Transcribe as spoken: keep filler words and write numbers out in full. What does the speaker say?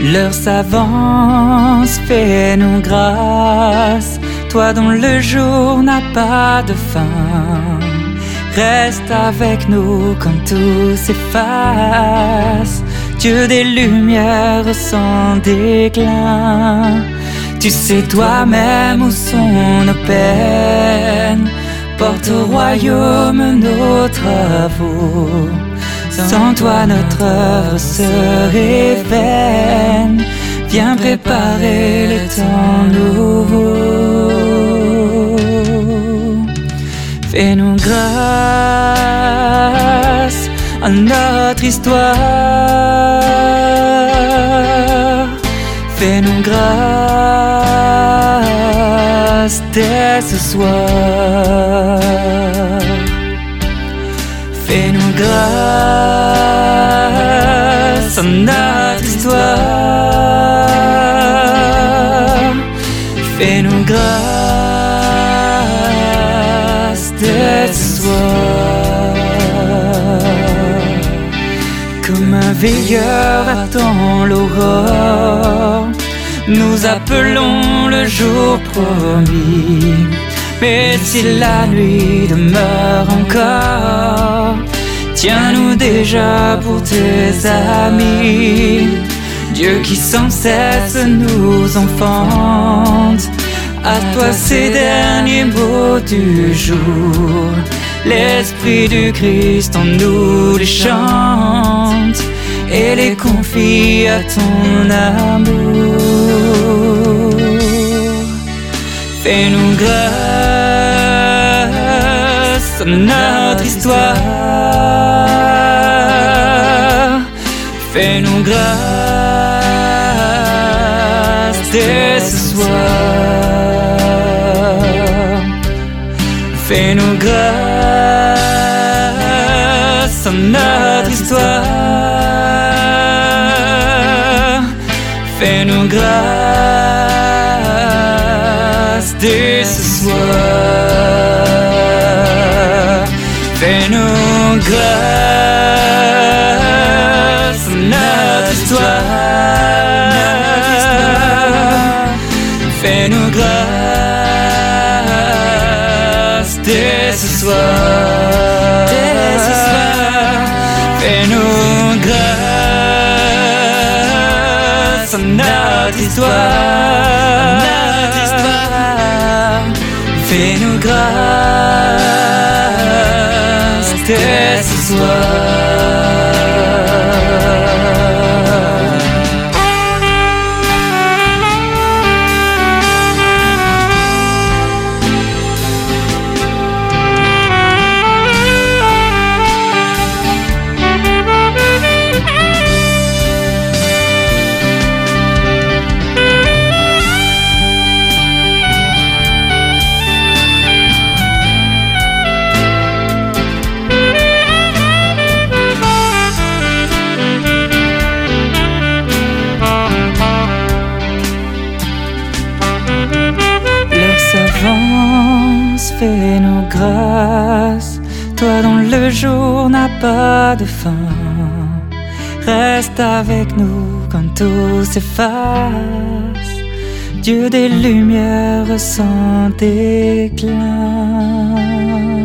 L'heure s'avance, fais-nous grâce, toi dont le jour n'a pas de fin. Reste avec nous quand tout s'efface, Dieu des lumières sans déclin. Tu sais toi-même où sont nos peines, porte au royaume nos travaux. Sans toi notre œuvre serait vaine. Viens préparer le temps nouveau. Fais-nous grâce à notre histoire. Fais-nous grâce dès ce soir. Fais-nous grâce à notre histoire. Fais-nous grâce dès ce soir. Comme un veilleur attend l'aurore, nous appelons le jour promis. Mais si la nuit demeure encore, tiens-nous déjà pour tes amis. Dieu qui sans cesse nous enfante, à toi ces derniers mots du jour. L'Esprit du Christ en nous les chante et les confie à ton amour. Fais-nous grâce à notre histoire. Fais-nous grâce dès ce soir. Fais-nous grâce à notre histoire. Fais-nous grâce dès ce soir. Fais-nous grâce à notre histoire. Fais-nous grâce dès ce soir. Fais-nous grâce à notre histoire. Fais-nous grâce dès ce soir. Fais-nous grâce, toi dont le jour n'a pas de fin. Reste avec nous quand tout s'efface, Dieu des lumières sans déclin.